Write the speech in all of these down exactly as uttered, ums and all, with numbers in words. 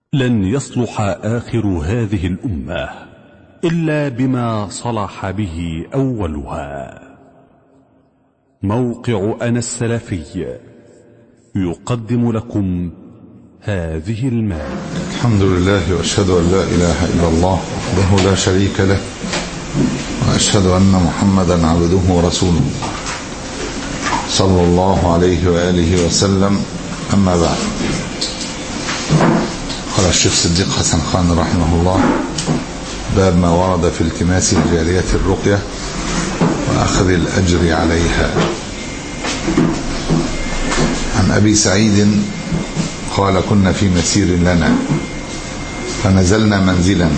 لن يصلح آخر هذه الأمة إلا بما صلح به أولها. موقع أنا السلفي يقدم لكم هذه المادة. الحمد لله وأشهد أن لا إله إلا الله وحده لا شريك له، وأشهد أن محمدا عبده ورسوله صلى الله عليه وآله وسلم. أما بعد، قال الشيخ صديق حسن خان رحمه الله: باب ما ورد في التماس الجارية الرقية وأخذ الأجر عليها. عن أبي سعيد قال: كنا في مسير لنا فنزلنا منزلا،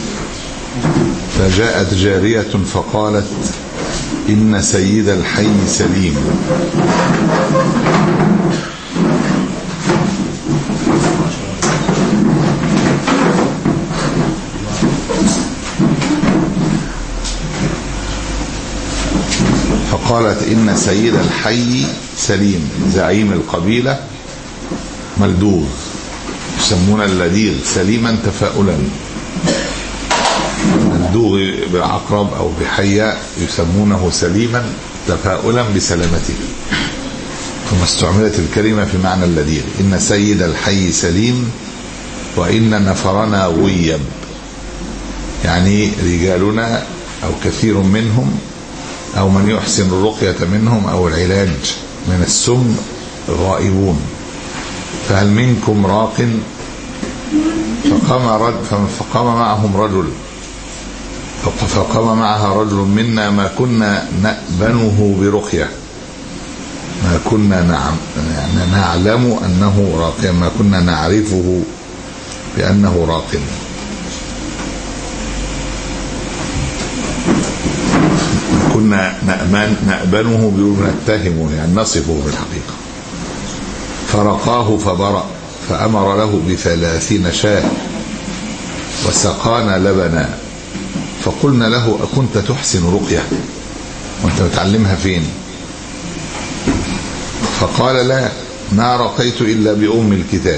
فجاءت جارية فقالت: إن سيد الحي سليم. فقالت: إن سيد الحي سليم، زعيم القبيلة ملدوغ، يسمون اللديغ سليما تفاؤلا. ملدوغ بعقرب أو بحية يسمونه سليما تفاؤلا بسلامته، ثم استعملت الكلمة في معنى اللديغ. إن سيد الحي سليم وإن نفرنا غيب، يعني رجالنا أو كثير منهم أو من يحسن الرقية منهم أو العلاج من السم غائبون، فهل منكم راق؟ فقام, رجل فقام معهم رجل فقام معها رجل منا ما كنا نأبنه برقية، ما كنا نعم يعني نعلم أنه راق، ما كنا نعرفه بأنه راق. كنا نأبنه بنتهمه، يعني نصفه بالحقيقة. فرقاه فبرأ، فأمر له بثلاثين شاة وسقانا لبنا. فقلنا له: أكنت تحسن رقية وأنت متعلمها فين؟ فقال: لا، ما رقيت إلا بأم الكتاب.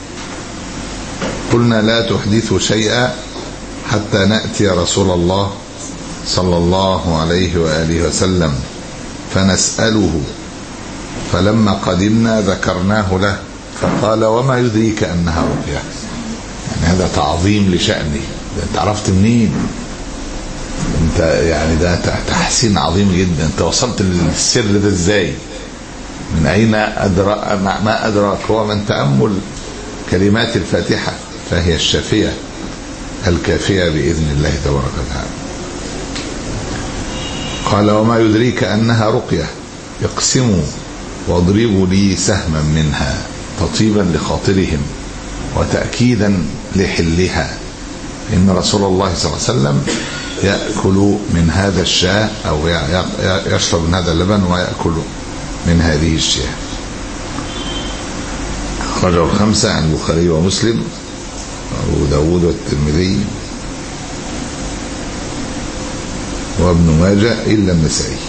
قلنا: لا تحدث شيئا حتى نأتي رسول الله صلى الله عليه وآله وسلم فنسأله. فلما قدمنا ذكرناه له، فقال: وما يدريك أنها رقية؟ يعني هذا تعظيم لشأنه. انت عرفت منين؟ انت يعني ده تحسين عظيم جدا. انت وصلت للسر ده ازاي؟ من أين أدرى؟ ما أدراك؟ هو من تأمل كلمات الفاتحة، فهي الشافية الكافية بإذن الله تبارك وتعالى. قال: وما يدريك أنها رقية؟ اقسموا واضربوا لي سهما منها تطيبا لخاطرهم وتأكيدا لحلها. إن رسول الله صلى الله عليه وسلم يأكل من هذا الشاة أو يشرب من هذا اللبن ويأكل من هذه الشاة. أخرجه الخمسة عن البخاري ومسلم وأبو داود والترمذي وابن ماجه إلا النسائي.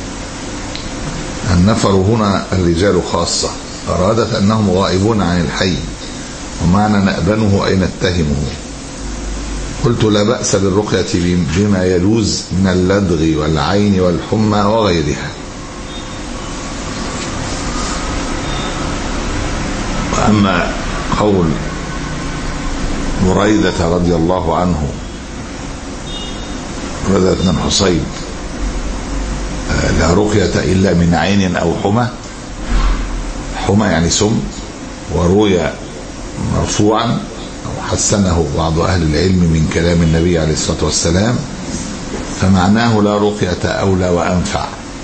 النفر هنا الرجال خاصة، أرادت أنهم غائبون عن الحي، ومعنى نأبنه أي نتهمه. قلت: لا بأس بالرقية بما يلوز من اللدغ والعين والحمى وغيرها. وأما قول بريدة رضي الله عنه، بريدة بن الحصيب: لا رقية إلا من عين أو حمى. حمى يعني سم، وروي مرفوعا أو حسنه بعض أهل العلم من كلام النبي عليه الصلاة والسلام، فمعناه لا رقية أولى وأنفع،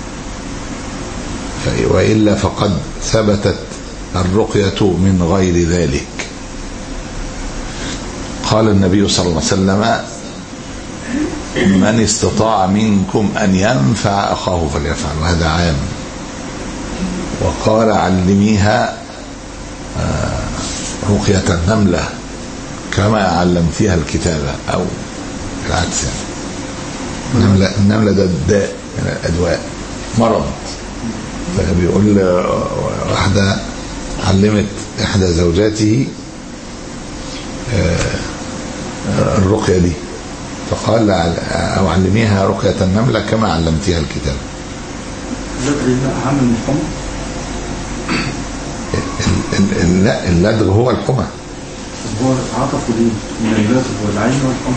وإلا فقد ثبتت الرقية من غير ذلك. قال النبي صلى الله عليه وسلم: من استطاع منكم أن ينفع أخاه فليفعل، وهذا عام. وقال: علميها رقية النملة كما علمتها الكتابة، أو العكس. النملة, النملة ده الداء من الأدواء، مرض. فبيقول واحدة علمت إحدى زوجاته الرقية دي، فقال أو علميها رقية النملة كما علمتيها الكتاب. لا، اللدغ هو الحمى. هو عطفوا ليه من اللدغ والعين والحمى.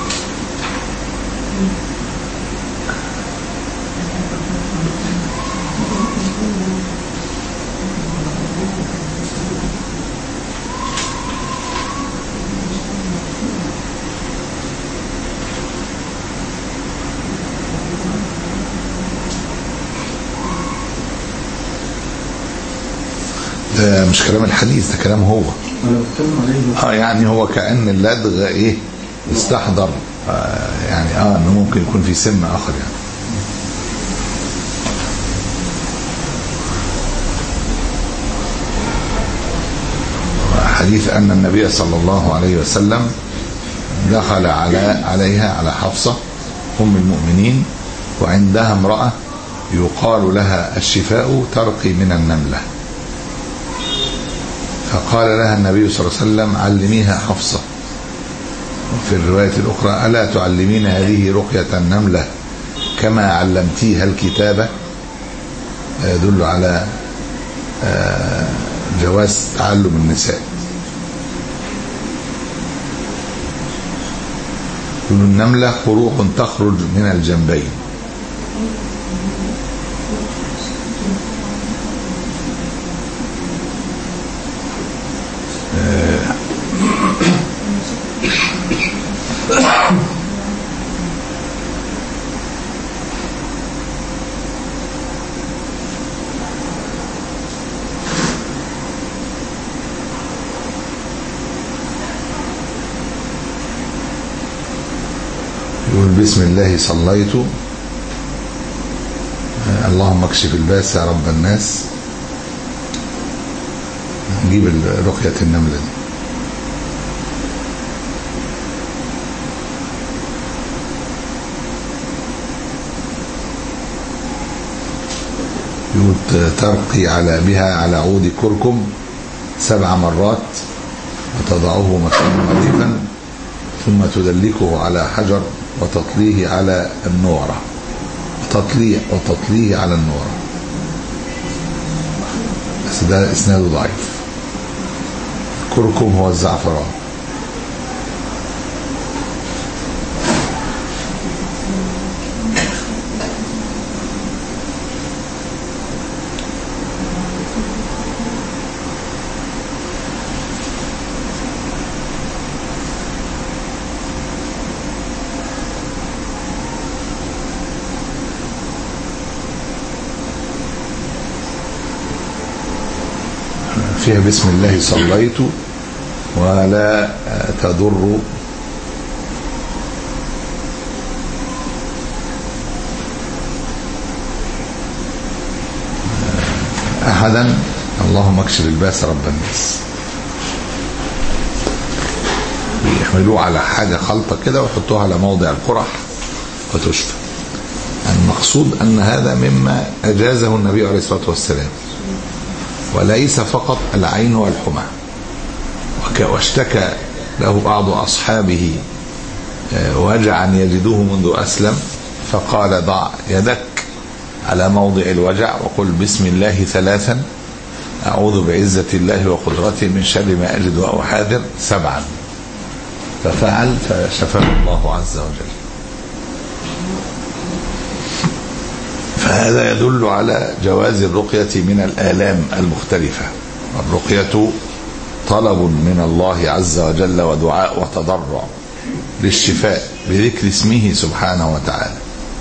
ده مش كلام الحديث، ده كلام هو. اه يعني هو كأن اللدغ ايه استحضر، آه يعني اه انه ممكن يكون في سم اخر يعني. حديث ان النبي صلى الله عليه وسلم دخل على عليها على حفصة ام المؤمنين وعندها امرأة يقال لها الشفاء ترقي من النملة، فقال لها النبي صلى الله عليه وسلم علميها حفصة. وفي الرواية الأخرى ألا تعلمين هذه رقية النملة كما علمتيها الكتابة، يدل على جواز تعلم النساء. النملة خروق تخرج من الجنبين، يقول بسم الله صليت، اللهم اكشف الباس يا رب الناس. نجيب رقية النملة دي. يقول ترقي على بها على عود كركم سبع مرات وتضعه مكانا نظيفا ثم تدلكه على حجر وتطليه على النورة وتطليه وتطليه على النورة. بس ده اسناده ضعيف. الكركم هو الزعفران. فيها بسم الله صليت ولا تضر أحدا، اللهم اكشف الباس رب الناس. بيحملوه على حاجة خلطة كده ويحطوها على موضع القرح وتشفى. المقصود أن هذا مما أجازه النبي عليه الصلاة والسلام، وليس فقط العين والحمى. واشتكى له بعض أصحابه وجعا يجدوه منذ أسلم، فقال ضع يدك على موضع الوجع وقل بسم الله ثلاثا أعوذ بعزة الله وقدرته من شر ما أجد وأحاذر سبعا، ففعل فشفاه الله عز وجل. فهذا يدل على جواز الرقية من الآلام المختلفة. الرقية طلب من الله عز وجل ودعاء وتضرع للشفاء بذكر اسمه سبحانه وتعالى.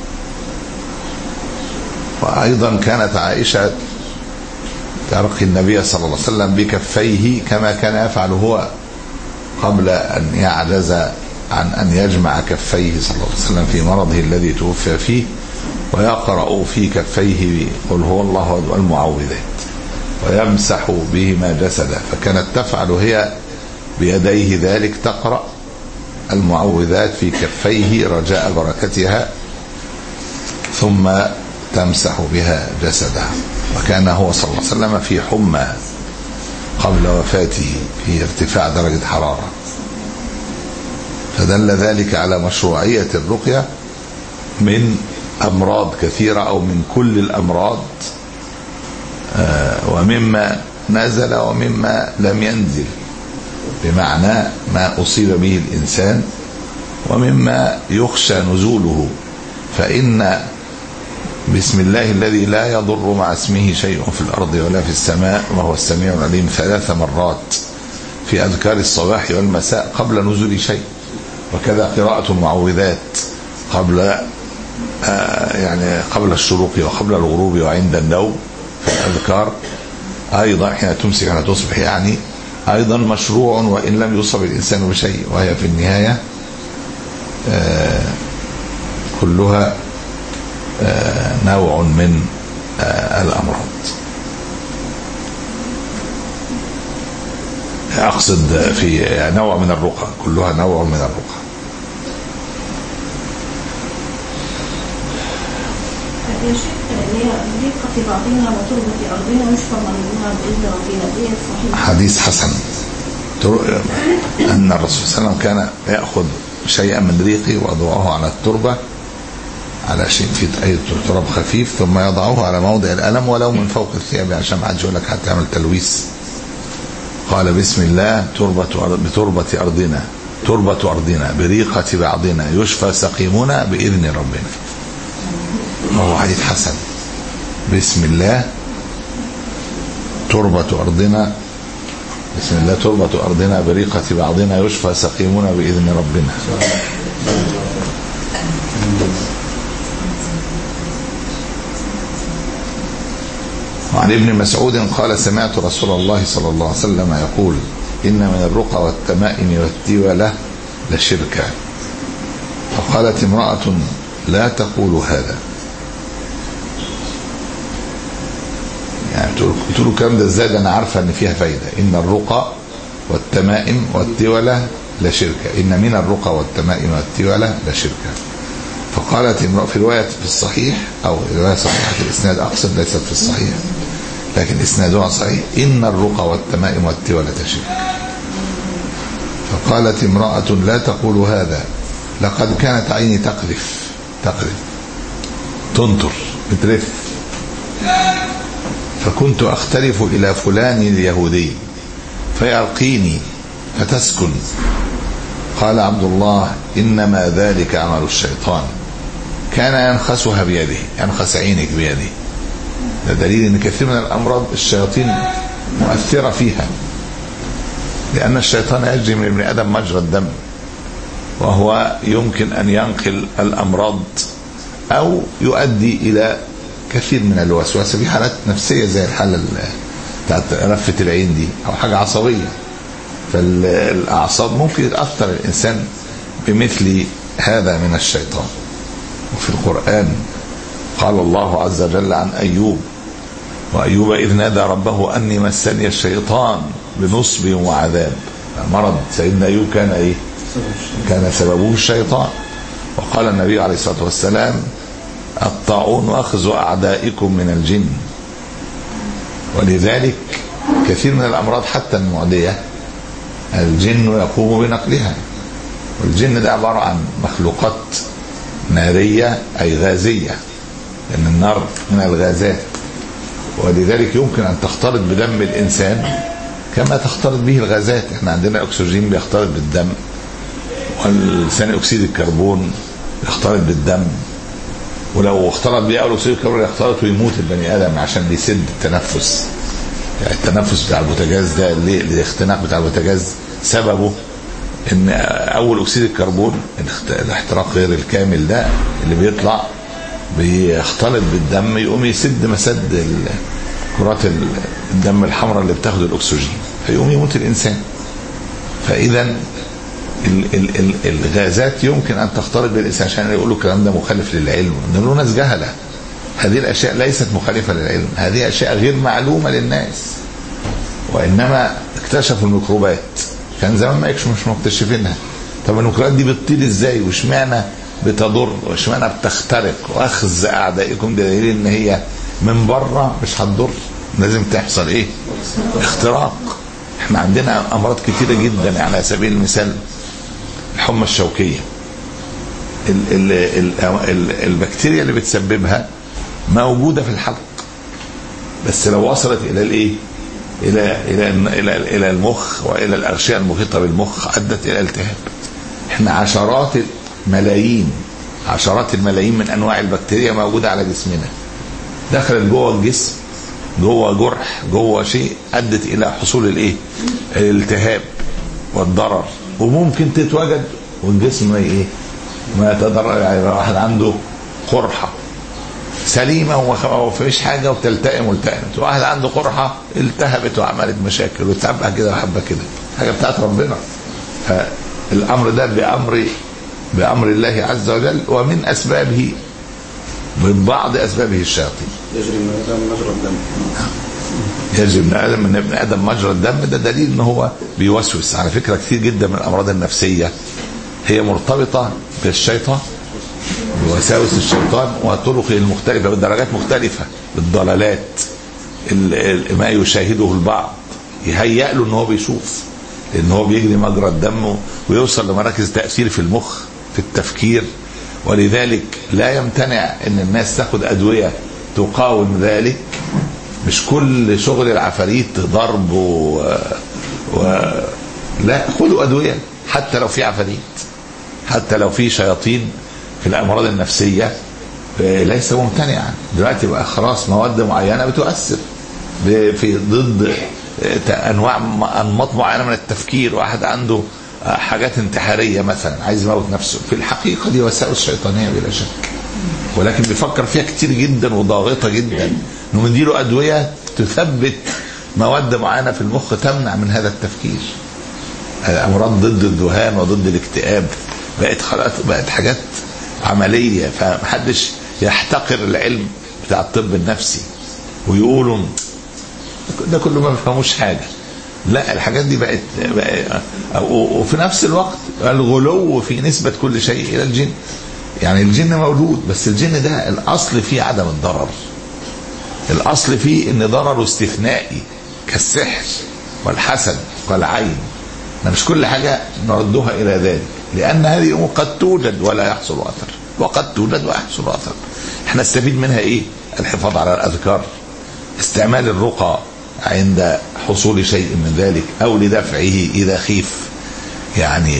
وأيضا كانت عائشة ترقي النبي صلى الله عليه وسلم بكفيه كما كان يفعل هو قبل أن يعجز عن أن يجمع كفيه صلى الله عليه وسلم في مرضه الذي توفي فيه، ويقرأ في كفيه قل هو الله والمعوذات ويمسح بهما جسده. فكانت تفعل هي بيديه ذلك، تقرأ المعوذات في كفيه رجاء بركتها ثم تمسح بها جسدها. وكان هو صلى الله عليه وسلم في حمى قبل وفاته، في ارتفاع درجة حرارة. فدل ذلك على مشروعية الرقية من أمراض كثيرة أو من كل الأمراض، ومما نزل ومما لم ينزل، بمعنى ما أصيب به الإنسان ومما يخشى نزوله. فإن بسم الله الذي لا يضر مع اسمه شيء في الأرض ولا في السماء وهو السميع العليم ثلاث مرات في أذكار الصباح والمساء قبل نزول شيء، وكذا قراءة المعوذات قبل آه يعني قبل الشروق وقبل الغروب وعند النوم في الأذكار أيضا حين تمسك حين تصبح، يعني أيضا مشروع وإن لم يصب الإنسان بشيء، وهي في النهاية آه كلها آه نوع من آه الأمراض. أقصد في نوع من الرقى، كلها نوع من الرقى. يا شيخ هي رقة بعضنا وتربة أرضنا يشفى مرضنا بإذن ربنا، دي صحيح؟ حديث حسن أن الرسول صلى الله عليه وسلم كان يأخذ شيئا من ريقه ويضعه على التربة، على شيء في أي تراب خفيف، ثم يضعه على موضع الألم ولو من فوق الثياب، عشان ما حدش يقول لك حتى يعمل تلويث. قال بسم الله تربة بتربة أرضنا تربة أرضنا بريقة بعضنا يشفى سقيمنا بإذن ربنا. وهو حديث حسن. بسم الله تربة أرضنا بسم الله تربة أرضنا بريقة بعضنا يشفى سقيمنا بإذن ربنا. وعن ابن مسعود قال سمعت رسول الله صلى الله عليه وسلم يقول إن من الرقى والتمائم والتولة لشركا. فقالت امرأة لا تقول هذا، يعني قلت له كم ده ازاي، انا عارفه ان فيها فايده. ان الرقى والتمائم والتولة لشركه، ان من الرقى والتمائم والتولة لشركه. فقالت امرأة في روايه في الصحيح او روايه صحيحه الاسناد، اقصد ليست في الصحيح لكن اسنادها صحيح، ان الرقى والتمائم والتولة شركه. فقالت امرأة لا تقول هذا، لقد كانت عيني تقذف تقذف تنطر بترف، فكنت أختلف إلى فلان اليهودي فيرقيني فتسكن. قال عبد الله إنما ذلك عمل الشيطان، كان ينخسها بيده، ينخس عينك بيده. ده دليل أن كثير من الأمراض الشياطين مؤثرة فيها، لأن الشيطان يجري من ابن آدم مجرى الدم، وهو يمكن أن ينقل الأمراض أو يؤدي إلى كثير من الوسواس في حالات نفسية زي الحالة بتاعت رفة العين دي أو حاجة عصبية. فالأعصاب ممكن يتأثر الإنسان بمثل هذا من الشيطان. وفي القرآن قال الله عز وجل عن أيوب وأيوب إذ نادى ربه أني مسني الشيطان بنصب وعذاب. مرض سيدنا أيوب كان إيه؟ كان سببه الشيطان. وقال النبي عليه الصلاة والسلام الطاعون أخذ أعدائكم من الجن. ولذلك كثير من الأمراض حتى المعدية الجن يقوم بنقلها، والجن ده عبارة عن مخلوقات نارية أي غازية، لأن النار من الغازات، ولذلك يمكن أن تختلط بدم الإنسان كما تختلط به الغازات. احنا عندنا أكسجين بيختلط بالدم، والثاني أكسيد الكربون يختلط بالدم، ولو اختلط بيه أول أكسيد الكربون يختلط ويموت البني آدم عشان بيسد التنفس. يعني التنفس بتاع البوتاجاز ده، اللي الاختناق بتاع البوتاجاز سببه ان اول اكسيد الكربون الاحتراق غير الكامل ده اللي بيطلع بيختلط بالدم يقوم يسد مسد كرات الدم الحمراء اللي بتاخد الاكسجين، فيقوم يموت الانسان. فاذا الغازات يمكن ان تختلط بالانسان، عشان يقولوا الكلام ده مخالف للعلم. نقول ناس جهله، هذه الاشياء ليست مخالفه للعلم، هذه اشياء غير معلومه للناس، وانما اكتشفوا الميكروبات، كان زمان ما مش مكتشفينها. طب الميكروبات دي بتطير ازاي، واشمعنى بتضر، واشمعنى بتخترق، واخذ اعدائكم، ده دليل ان هي من بره مش هتضر، لازم تحصل ايه؟ اختراق. احنا عندنا امراض كتيره جدا، يعني على سبيل المثال الحمى الشوكية، ال ال ال البكتيريا اللي بتسببها موجودة في الحلق، بس لو وصلت إلى الإيه؟ إلى إلى إلى إلى المخ وإلى الأغشية المحيطة بالمخ أدت إلى التهاب. إحنا عشرات الملايين عشرات الملايين من أنواع البكتيريا موجودة على جسمنا، دخلت جوه الجسم، جوه جرح، جوه شيء، أدت إلى حصول الإيه؟ الالتهاب والضرر، وممكن تتوجد والجسم ما إيه؟ ما يتضرر. يعني واحد عنده قرحة سليمة وما فيش حاجة وتلتئم والتئمت، واحد عنده قرحة التهبت وعملت مشاكل وتعبها كده وحبة كده، حاجة بتاعت ربنا. فالأمر ده بأمر بأمر الله عز وجل، ومن أسبابه من بعض أسبابه الشياطين. يجري من آدم مجرى الدم. يجري من آدم من ابن آدم مجرى الدم، ده دليل إن هو بيوسوس. على فكرة كثير جدا من الأمراض النفسية هي مرتبطة بالشيطان، بوساوس الشيطان وطرقه المختلفة بدرجات مختلفة، بالضلالات، ما يشاهده البعض يهيأ له إن هو بيشوف، إن هو بيجري مجرى الدم ويوصل لمراكز تأثير في المخ في التفكير. ولذلك لا يمتنع ان الناس تاخد ادوية تقاوم ذلك. مش كل شغل العفاريت ضرب و... و... لا، خدوا ادوية حتى لو في عفاريت، حتى لو في شياطين في الامراض النفسية ليس ممتنعا. دلوقتي بقى خلاص مواد معينة بتؤثر في ضد انواع انماط معينة من التفكير. واحد عنده حاجات انتحارية مثلا عايز يموت نفسه، في الحقيقة دي وسائل شيطانية بلا شك، ولكن بيفكر فيها كتير جدا وضاغطة جدا، انه نديله ادوية تثبت مواد معينة في المخ تمنع من هذا التفكير. الامراض ضد الذهان وضد الاكتئاب بقت خلاص بقت حاجات عملية، فمحدش يحتقر العلم بتاع الطب النفسي ويقولوا ده كله ما بيفهموش حاجة. لا، الحاجات دي بقت, بقت وفي نفس الوقت الغلو في نسبة كل شيء إلى الجن. يعني الجن موجود، بس الجن ده الأصل فيه عدم الضرر، الأصل فيه إن ضرره استثنائي كالسحر والحسد والعين. مش كل حاجة نردها إلى ذلك، لأن هذه أمور قد توجد ولا يحصل أثر، وقد توجد ويحصل أثر. احنا نستفيد منها إيه؟ الحفاظ على الأذكار، استعمال الرقى عند حصول شيء من ذلك أو لدفعه إذا خيف، يعني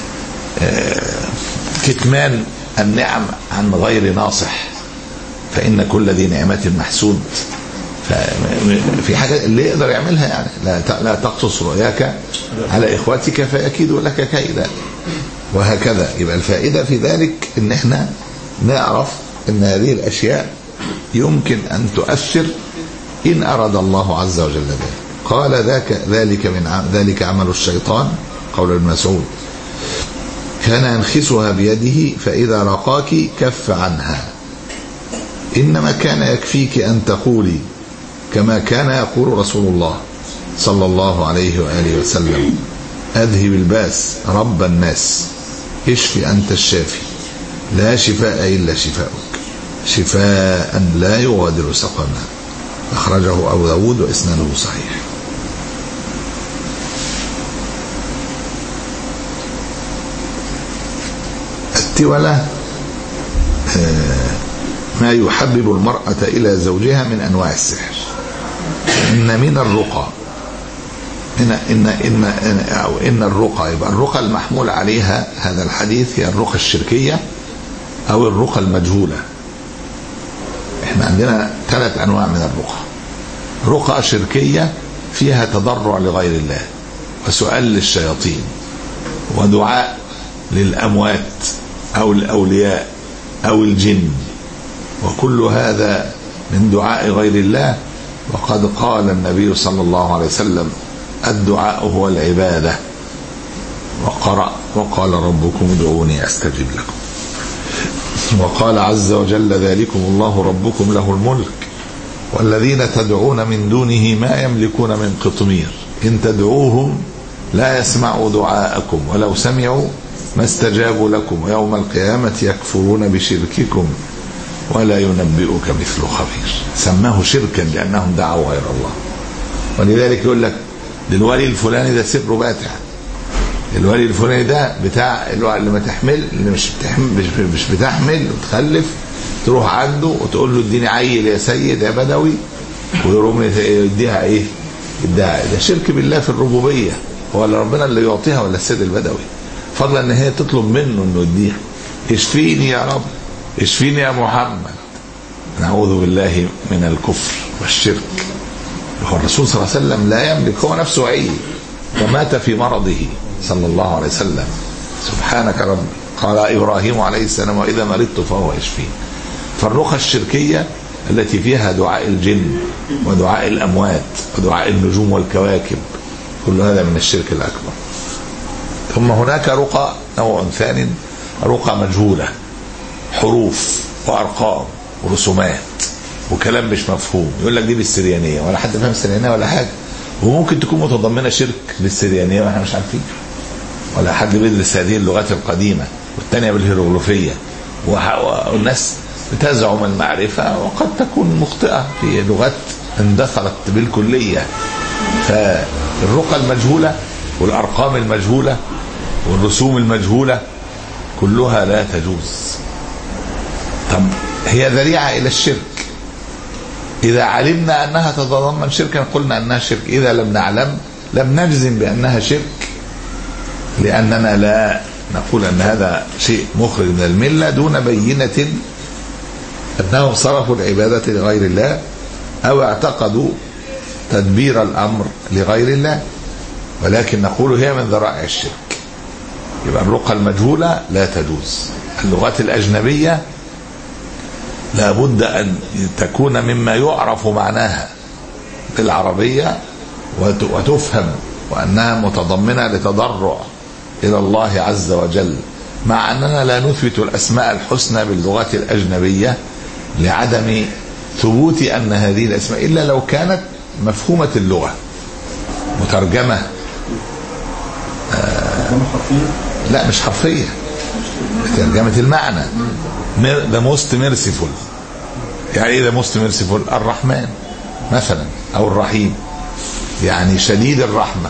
كتمان النعم عن غير ناصح، فإن كل ذي نعمة محسود. في حاجة اللي يقدر يعملها، يعني لا لا تقصص رؤياك على إخواتك فيكيدوا لك كيدا، وهكذا. يبقى الفائدة في ذلك إن احنا نعرف إن هذه الأشياء يمكن أن تؤثر إن أراد الله عز وجل ذلك. قال ذاك ذلك من ذلك عمل الشيطان، قول ابن مسعود، كان ينخسها بيده فإذا رقاك كف عنها، إنما كان يكفيك أن تقولي كما كان يقول رسول الله صلى الله عليه وآله وسلم: أذهب الباس رب الناس، اشفي أنت الشافي، لا شفاء إلا شفاؤك، شفاء لا يغادر سقما. أخرجه أبو داود وإسناده صحيح. التولة ما يحبب المرأة إلى زوجها من أنواع السحر. إن من الرقى إن إن إن أو إن الرقى، يبقى الرقى المحمول عليها هذا الحديث هي الرقى الشركية أو الرقى المجهولة. احنا عندنا ثلاث انواع من الرقى. رقى شركية فيها تضرع لغير الله وسؤال للشياطين ودعاء للأموات أو الأولياء أو الجن، وكل هذا من دعاء غير الله. وقد قال النبي صلى الله عليه وسلم: الدعاء هو العبادة. وقرأ: وقال ربكم ادعوني أستجب لكم. وقال عز وجل: ذلكم الله ربكم له الملك والذين تدعون من دونه ما يملكون من قطمير إن تدعوهم لا يسمعوا دعاءكم ولو سمعوا ما استجابوا لكم ويوم القيامة يكفرون بشرككم ولا ينبئك مثل خبير. سماه شركا لأنهم دعوا غير الله. ولذلك يقول لك للولي الفلاني ده سر باتع، الولي الفلاني ده بتاع اللي ما تحمل، اللي مش بتحمل مش بتحمل وتخلف، تروح عنده وتقول له اديني عيل يا سيد يا بدوي، ويقوم يديها ايه؟ يديها. ده شرك بالله في الربوبيه. هو اللي ربنا اللي يعطيها ولا السيد البدوي؟ فضلا ان هي تطلب منه انه يديها. اشفيني يا رب، اشفيني يا محمد. نعوذ بالله من الكفر والشرك. هو الرسول صلى الله عليه وسلم لا يملك، هو نفسه عي ومات في مرضه صلى الله عليه وسلم. سبحانك رب. قال إبراهيم عليه السلام وإذا مرضت فهو يشفين. فالرقى الشركية التي فيها دعاء الجن ودعاء الأموات ودعاء النجوم والكواكب، كل هذا من الشرك الأكبر. ثم هناك رقى نوع ثاني، رقى مجهولة، حروف وأرقام ورسومات وكلام مش مفهوم. يقول لك دي بالسريانية، ولا حد فاهم السريانية ولا حاجة، وممكن تكون متضمنة شرك بالسريانية واحنا مش عارفين، ولا حد بيدرس هذه اللغات القديمة، والثانية بالهيروغليفية، والناس بتزعم المعرفة وقد تكون مخطئة في لغات اندثرت بالكلية. فالرقى المجهولة والأرقام المجهولة والرسوم المجهولة كلها لا تجوز. طب هي ذريعة إلى الشرك. إذا علمنا أنها تتضمن شركا قلنا أنها شرك، إذا لم نعلم لم نجزم بأنها شرك، لأننا لا نقول أن هذا شيء مخرج من الملة دون بينة أنهم صرفوا العبادة لغير الله أو اعتقدوا تدبير الأمر لغير الله، ولكن نقول هي من ذرائع الشرك. يبقى الرقى المجهولة لا تجوز. اللغات الأجنبية لا بد أن تكون مما يعرف معناها بالعربية وتفهم، وأنها متضمنة لتضرع إلى الله عز وجل، مع أننا لا نثبت الأسماء الحسنى باللغات الأجنبية لعدم ثبوت أن هذه الأسماء، إلا لو كانت مفهومة اللغة مترجمة. آه لا مش حرفية، ترجمة المعنى. the most merciful، يعني ايه the most merciful؟ الرحمن مثلا، او الرحيم، يعني شديد الرحمة،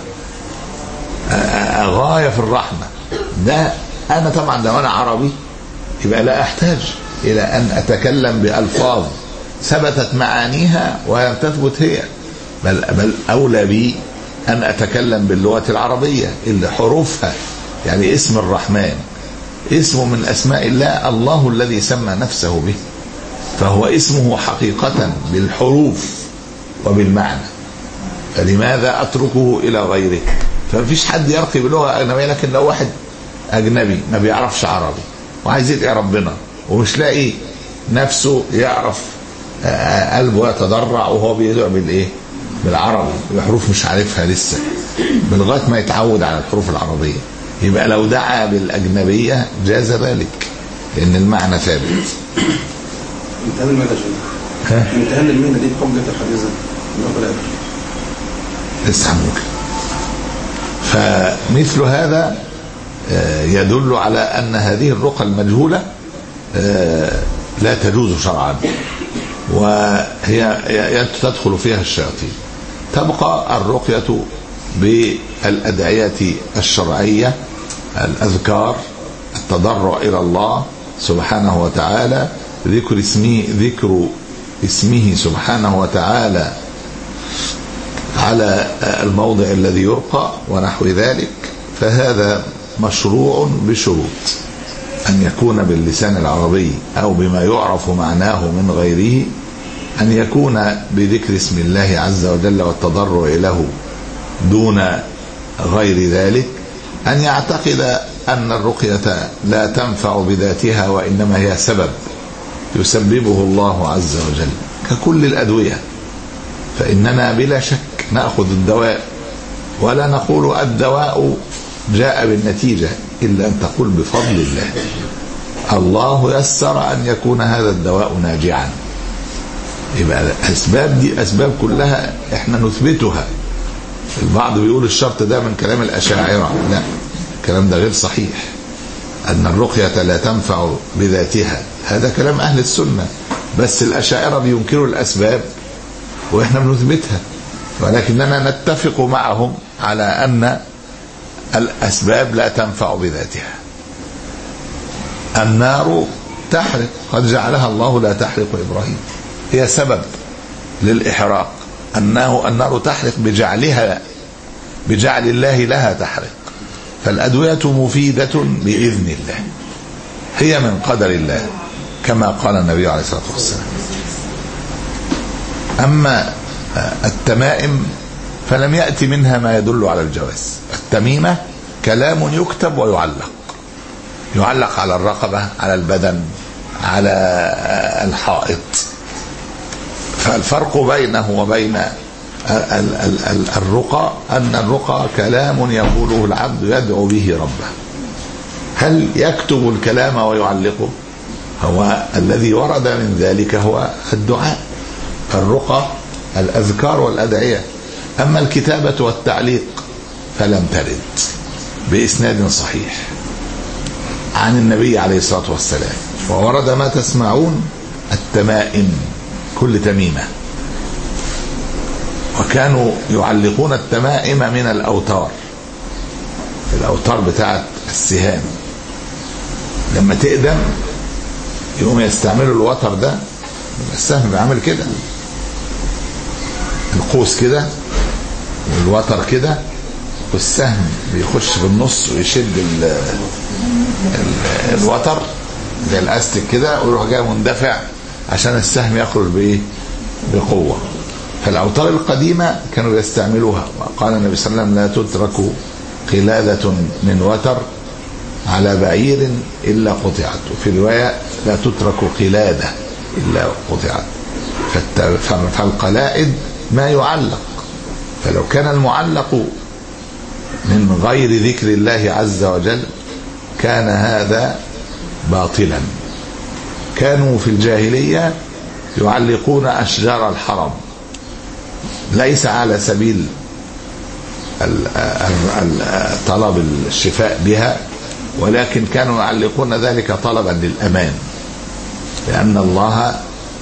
غاية في الرحمة. ده انا طبعا لو انا عربي يبقى لا احتاج الى ان اتكلم بألفاظ ثبتت معانيها ولم تثبت هي، بل, بل اولى بي ان اتكلم باللغة العربية اللي حروفها، يعني اسم الرحمن اسمه من أسماء الله، الله الذي سمى نفسه به، فهو اسمه حقيقة بالحروف وبالمعنى. فلماذا أتركه إلى غيره؟ فمفيش حد يرقي بلغة أجنبية. لكن لو واحد أجنبي ما بيعرفش عربي وعايز يدعي ربنا ومش لاقي نفسه يعرف، قلبه يتضرع وهو بيدعو بالإيه؟ بالعربي، بحروف مش عارفها لسه، بلغاية ما يتعود على الحروف العربية، يبقى لو دعا بالأجنبية جاز ذلك، لأن المعنى ثابت. انتهى المهنة شو؟ انتهى المهنة دي بحجة الحديثة لسه ممكن. فمثل هذا يدل على أن هذه الرقى المجهولة لا تجوز شرعا، وهي تدخل فيها الشياطين. تبقى الرقية بالأدعية الشرعية، الأذكار، التضرع إلى الله سبحانه وتعالى، ذكر اسمه ذكر اسمه سبحانه وتعالى على الموضع الذي يرقى ونحو ذلك. فهذا مشروع بشروط: أن يكون باللسان العربي أو بما يعرف معناه من غيره، أن يكون بذكر اسم الله عز وجل والتضرع له دون غير ذلك، أن يعتقد أن الرقية لا تنفع بذاتها وإنما هي سبب يسببه الله عز وجل ككل الأدوية. فإننا بلا شك نأخذ الدواء ولا نقول الدواء جاء بالنتيجة، إلا أن تقول بفضل الله، الله يسر أن يكون هذا الدواء ناجعا. يبقى الأسباب دي أسباب كلها إحنا نثبتها. البعض بيقول الشرط ده من كلام الأشاعرة، لا، الكلام ده غير صحيح، أن الرقية لا تنفع بذاتها، هذا كلام أهل السنة، بس الأشاعرة بينكروا الأسباب وإحنا بنثبتها، ولكننا نتفق معهم على أن الأسباب لا تنفع بذاتها. النار تحرق، قد جعلها الله لا تحرق إبراهيم، هي سبب للإحراق، أنه النار تحرق بجعلها بجعل الله لها تحرق. فالأدوية مفيدة بإذن الله، هي من قدر الله كما قال النبي عليه الصلاة والسلام. أما التمائم فلم يأتي منها ما يدل على الجواز. التميمة كلام يكتب ويعلق، يعلق على الرقبة، على البدن، على الحائط. فالفرق بينه وبين الرقى أن الرقى كلام يقوله العبد يدعو به ربه. هل يكتب الكلام ويعلقه؟ هو الذي ورد من ذلك هو الدعاء. الرقى الأذكار والأدعية. أما الكتابة والتعليق فلم ترد بإسناد صحيح عن النبي عليه الصلاة والسلام. وورد ما تسمعون التمائم، كل تميمة. وكانوا يعلقون التمائم من الأوتار، الأوتار بتاعت السهام لما تقدم يقوم يستعملوا الوتر ده. السهم بيعمل كده، القوس كده والوتر كده، والسهم بيخش في النص ويشد ال ال الوتر زي الاستيك كده ويروح جاي مندفع عشان السهم يخرج بايه؟ بقوه. فالاوتار القديمه كانوا يستعملوها. وقال النبي صلى الله عليه وسلم: لا تترك قلادة من وتر على بعير الا قطعت. وفي روايه: لا تترك قلاده الا قطعت. فالقلائد ما يعلق. فلو كان المعلق من غير ذكر الله عز وجل كان هذا باطلا. كانوا في الجاهلية يعلقون أشجار الحرم، ليس على سبيل طلب الشفاء بها، ولكن كانوا يعلقون ذلك طلبا للأمان، لأن الله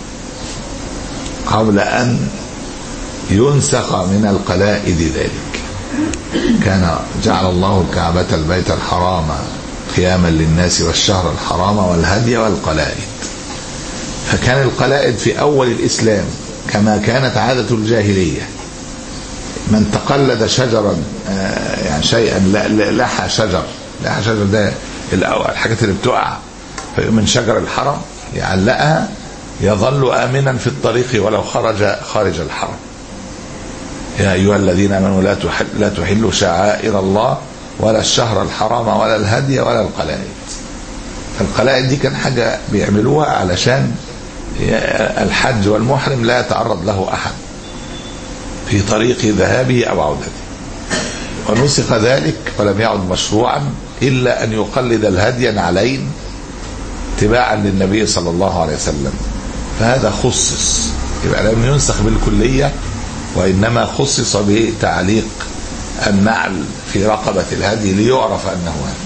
قبل أن ينسخ من القلائد ذلك كان جعل الله الكعبة البيت الحرام قياما للناس والشهر الحرام والهدي والقلائد. فكان القلائد في أول الإسلام كما كانت عادة الجاهلية، من تقلد شجرا يعني شيئا لحى شجر لحى شجر ده الحاجات اللي بتقع من شجر الحرم يعلقها يظل آمنا في الطريق ولو خرج خارج الحرم. يا أيها الذين آمنوا لا تحل لا تحلوا شعائر الله ولا الشهر الحرام ولا الهدي ولا القلائد. فالقلائد دي كان حاجة بيعملوها علشان الحج والمحرم لا يتعرض له أحد في طريق ذهابه أو عودته. ونسخ ذلك ولم يعد مشروعا إلا أن يقلد الهدي نعلين اتباعا للنبي صلى الله عليه وسلم. فهذا خصص، يبقى لم ينسخ بالكلية، وإنما خصص بتعليق النعل في رقبة الهدي ليعرف أنه هدي.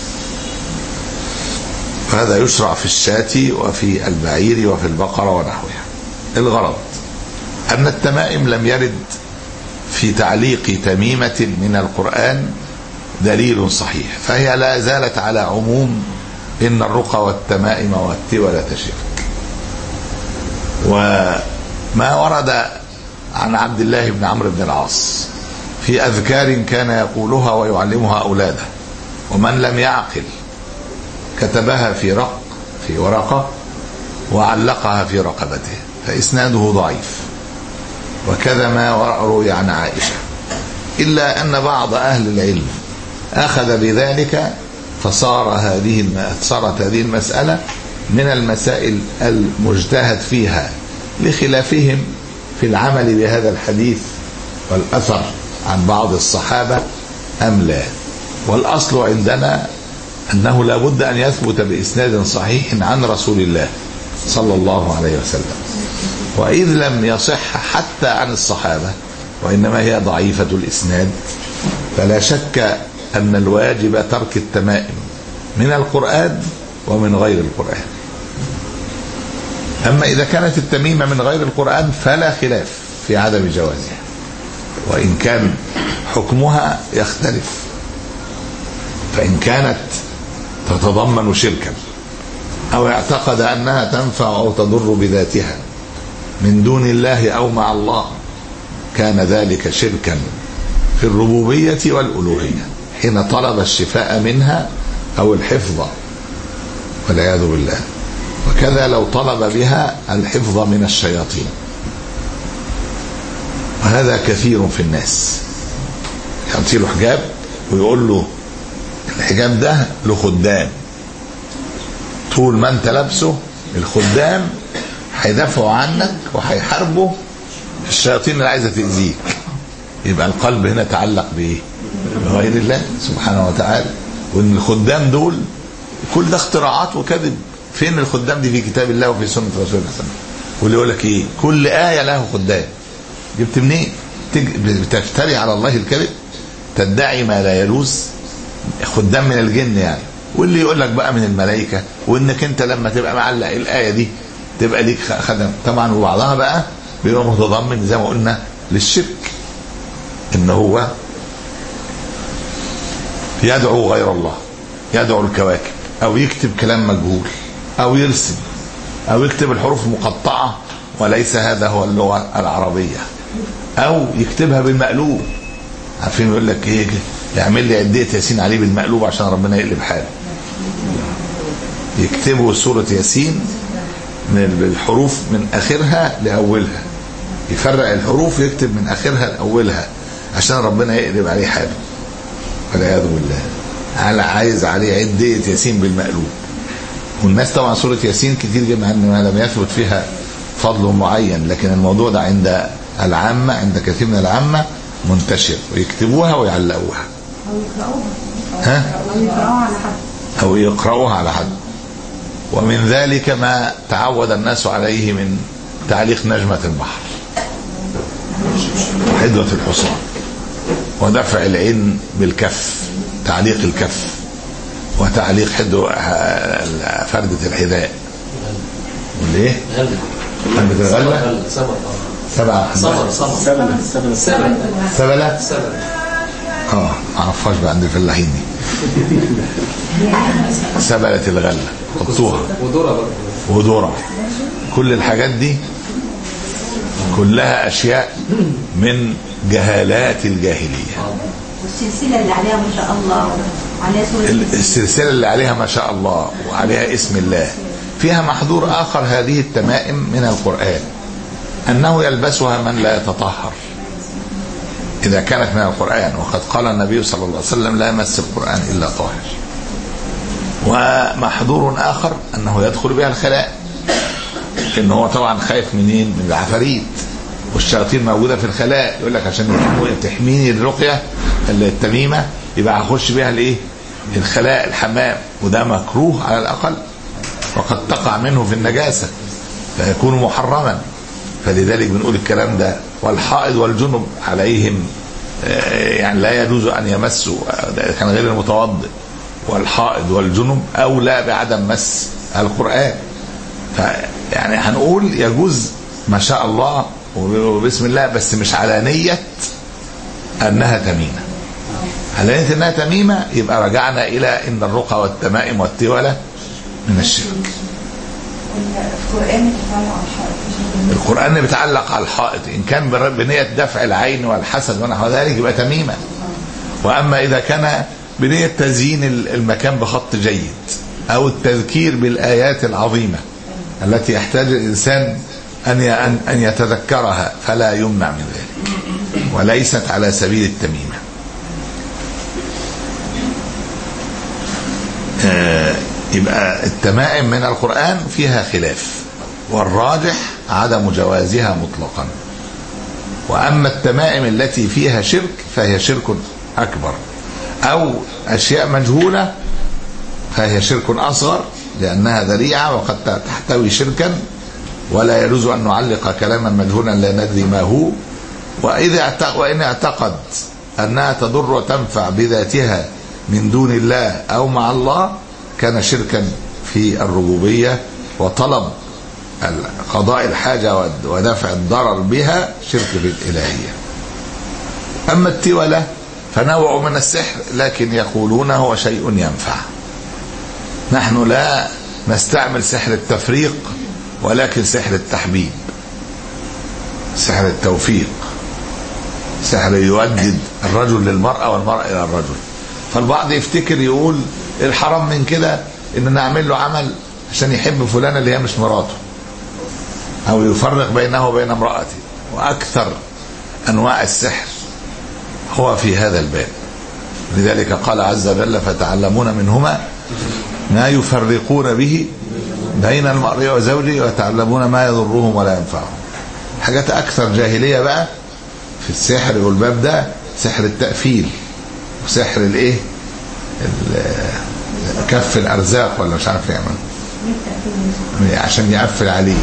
فهذا يشرع في الشاة وفي البعير وفي البقرة ونحوها. الغرض أن التمائم لم يرد في تعليق تميمة من القرآن دليل صحيح، فهي لا زالت على عموم إن الرقى والتمائم والتولة شرك. وما ورد عن عبد الله بن عمرو بن العاص في أذكار كان يقولها ويعلمها أولاده، ومن لم يعقل كتبها في رق في ورقة وعلقها في رقبته، فإسناده ضعيف. وكذا ما روي عن عائشة، إلا أن بعض أهل العلم أخذ بذلك فصار هذه صارت هذه المسألة من المسائل المجتهد فيها لخلافهم في العمل بهذا الحديث والأثر عن بعض الصحابة أم لا. والأصل عندنا أنه لا بد أن يثبت بإسناد صحيح عن رسول الله صلى الله عليه وسلم. وإذ لم يصح حتى عن الصحابة وإنما هي ضعيفة الإسناد، فلا شك أن الواجب ترك التمائم من القرآن ومن غير القرآن. أما إذا كانت التميمة من غير القرآن فلا خلاف في عدم جوازها، وإن كان حكمها يختلف. فإن كانت تتضمن شركا أو اعتقد أنها تنفع أو تضر بذاتها من دون الله أو مع الله كان ذلك شركا في الربوبية والألوهية حين طلب الشفاء منها أو الحفظ والعياذ بالله. وكذا لو طلب بها الحفظ من الشياطين، وهذا كثير في الناس. يعطي له حجاب ويقول له الحجاب ده له خدام، طول ما انت لابسه الخدام هيدافعوا عنك وهيحاربوا الشياطين اللي عايزه تاذيك. يبقى القلب هنا تعلق بايه؟ بغير الله سبحانه وتعالى. وان الخدام دول كل ده اختراعات وكذب. فين الخدام دي في كتاب الله وفي سنه رسول الله صلى الله عليه وسلم؟ واللي يقول لك ايه كل ايه له خدام، جبت منين؟ بتفتري على الله الكذب، تدعي ما لا يجوز. خدام من الجن يعني، واللي يقول لك بقى من الملائكه، وانك انت لما تبقى معلق الايه دي تبقى ليك خدم طبعا. وبعضها بقى بيبقى متضمن زي ما قلنا للشرك، ان هو يدعو غير الله، يدعو الكواكب، او يكتب كلام مجهول، او يرسم، او يكتب الحروف المقطعه وليس هذا هو اللغه العربيه، او يكتبها بالمقلوب. عارفين يقول لك ايه؟ يعمل لي عديه ياسين عليه بالمقلوب عشان ربنا يقلب حاله. يكتبوا سوره ياسين من الحروف من اخرها لاولها، يفرق الحروف يكتب من اخرها لاولها عشان ربنا يقلب عليه حاله والعياذ بالله. على عايز عليه عديه ياسين بالمقلوب. والناس طبعا سوره ياسين كتير جدا ما لم يثبت فيها فضل معين، لكن الموضوع ده عند العامه، عند كثير من العامه منتشر، ويكتبوها ويعلقوها أو يقرأوها ها أو يقرأوها على حد أو يقرأوها على حد. ومن ذلك ما تعود الناس عليه من تعليق نجمة البحر وحدوة الحصان ودفع العين بالكف، تعليق الكف، وتعليق حدوة فردة الحذاء. وليه؟ فردة الغلة سبعة سبلة سبلة سبلة سبلة اه معرفهاش بقى عند الفلاحين دي. سبلة الغلة حطوها، ودورة ودورة. كل الحاجات دي كلها أشياء من جهالات الجاهلية. والسلسلة اللي عليها ما شاء الله عليها سورة السلسلة اللي عليها ما شاء الله وعليها اسم الله فيها محظور آخر. هذه التمائم من القرآن أنه يلبسها من لا يتطهر إذا كانت من القرآن، وقد قال النبي صلى الله عليه وسلم لا يمس القرآن إلا طاهر. ومحظور آخر أنه يدخل بها الخلاء، إن هو طبعا خايف منين؟ من العفاريت والشياطين موجودة في الخلاء، يقول لك عشان تحميني الرقية التميمة يبقى هخش بها الايه؟ الخلاء الحمام، وده مكروه على الأقل، وقد تقع منه في النجاسة فيكون محرما. فلذلك بنقول الكلام ده. والحائض والجنب عليهم يعني لا يجوز أن يمسوا، كان غير المتوضئ والحائض والجنب أولى بعدم مس القرآن. فيعني هنقول يجوز ما شاء الله وبسم الله، بس مش على نية أنها تميمة. على نية أنها تميمة يبقى رجعنا إلى إن الرقى والتمائم والتولة من الشرك. القرآن بيتعلق على الحائط، إن كان بنية دفع العين والحسد ونحو ذلك يبقى تميمة. وأما إذا كان بنية تزيين المكان بخط جيد أو التذكير بالآيات العظيمة التي يحتاج الإنسان أن أن يتذكرها فلا يمنع من ذلك، وليست على سبيل التميمة. آه يبقى التمائم من القرآن فيها خلاف، والراجح عدم جوازها مطلقا. وأما التمائم التي فيها شرك فهي شرك أكبر، أو أشياء مجهولة فهي شرك أصغر لأنها ذريعة وقد تحتوي شركا، ولا يجوز أن نعلق كلاما مجهولا لا ندري ما هو. وإذا وإن اعتقد أنها تضر وتنفع بذاتها من دون الله أو مع الله كان شركا في الربوبية، وطلب قضاء الحاجة ودفع الضرر بها شرك في الإلهية. أما التولة فنوع من السحر، لكن يقولون هو شيء ينفع. نحن لا نستعمل سحر التفريق، ولكن سحر التحبيب، سحر التوفيق، سحر يودد الرجل للمرأة والمرأة إلى الرجل. فالبعض يفتكر يقول الحرام من كده إن نعمل له عمل عشان يحب فلانة اللي هي مش مراته، أو يفرق بينه وبين امرأته. وأكثر أنواع السحر هو في هذا الباب. لذلك قال عز وجل فتعلمون منهما ما يفرقون به بين المرء وزوجه ويتعلمون ما يضرهم ولا ينفعهم. حاجات أكثر جاهلية بقى في السحر والباب ده، سحر التأفيل وسحر الايه كف الأرزاق، ولا مش عارف يعمل عشان يقفل عليه.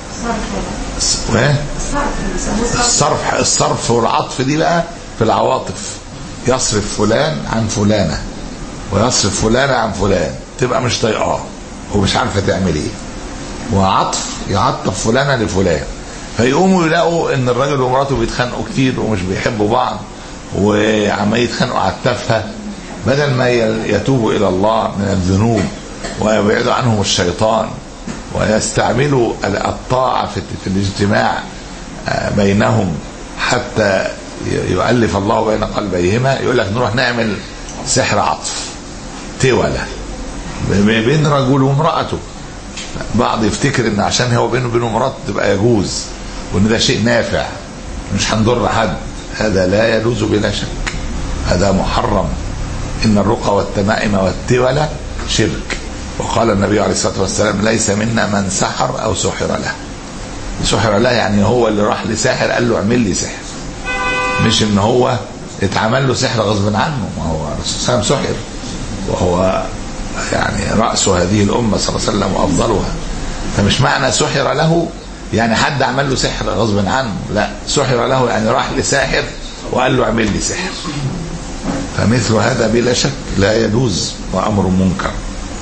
الصرف الصرف والعطف دي بقى في العواطف، يصرف فلان عن فلانة ويصرف فلانة عن فلان، تبقى مش طايقاه ومش عارفة تعمل ايه. وعطف يعطف فلانة لفلان، فيقوموا يلاقوا ان الراجل ومراته بيتخانقوا كتير ومش بيحبوا بعض وعمال يتخانقوا على التافهه، بدل ما يتوبوا الى الله من الذنوب ويبعدوا عنهم الشيطان ويستعملوا الطاعه في الاجتماع بينهم حتى يؤلف الله بين قلبيهما، يقول لك نروح نعمل سحر عطف توله بين رجل وامراته. بعض يفتكر ان عشان هو بينه وبين امراته تبقى يجوز، وان ده شيء نافع مش هنضر حد. هذا لا يجوز بلا شك، هذا محرم. ان الرقى والتمائم والتولة شرك. وقال النبي عليه الصلاة والسلام ليس منا من سحر او سحر له. سحر له يعني هو اللي راح لساحر قال له اعمل لي سحر، مش ان هو اتعمل له سحر غصب عنه. ما هو الرسول صلى الله عليه وسلم سحر، وهو يعني رأس هذه الأمة صلى الله عليه وسلم وأفضلها. فمش معنى سحر له يعني حد عمل له سحر غصب عنه، لا، سحر له يعني راح لساحر وقال له اعمل لي سحر. فمثل هذا بلا شك لا يجوز وأمر منكر.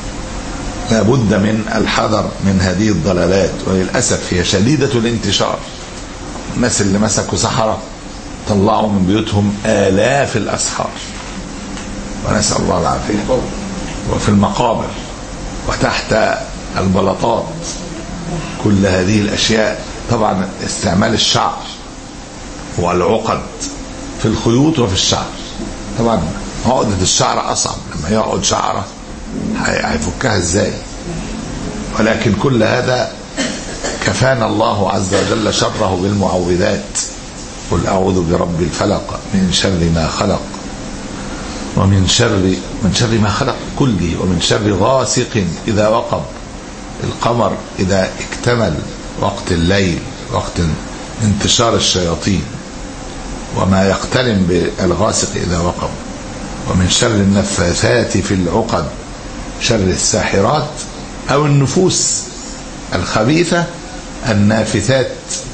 لا بد من الحذر من هذه الضلالات، وللأسف هي شديدة الانتشار. الناس اللي مسكوا سحرة طلعوا من بيوتهم آلاف الأسحار، ونسأل الله العافية. وفي المقابر وتحت البلاطات كل هذه الأشياء. طبعا استعمال الشعر والعقد في الخيوط وفي الشعر. طبعا عقدة الشعر أصعب، لما يقعد شعره هيفكها ازاي. ولكن كل هذا كفانا الله عز وجل شره بالمعوذات. قل أعوذ برب الفلق من شر ما خلق ومن شر من شر ما خلق كله، ومن شر غاسق إذا وقب، القمر إذا اكتمل، وقت الليل، وقت انتشار الشياطين، وما يقترن بالغاسق إذا وقب، ومن شر النفاثات في العقد، شر الساحرات أو النفوس الخبيثة النافثات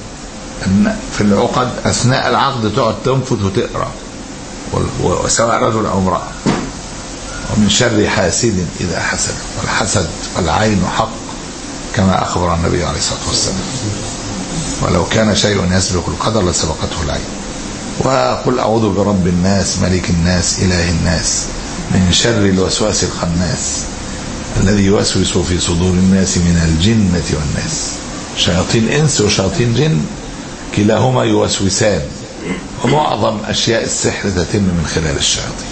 في العقد أثناء العقد، تقعد تنفث وتقرأ، وسواء رجل أو امرأة. ومن شر حاسد إذا حسد، والحسد والعين حق كما أخبر النبي عليه الصلاة والسلام، ولو كان شيء يسبق القدر لسبقته العين. وقل أعوذ برب الناس ملك الناس إله الناس من شر الوسواس الخناس الذي يوسوس في صدور الناس من الجنة والناس. شياطين إنس وشياطين جن كلاهما يوسوسان، ومعظم أشياء السحر تتم من خلال الشياطين.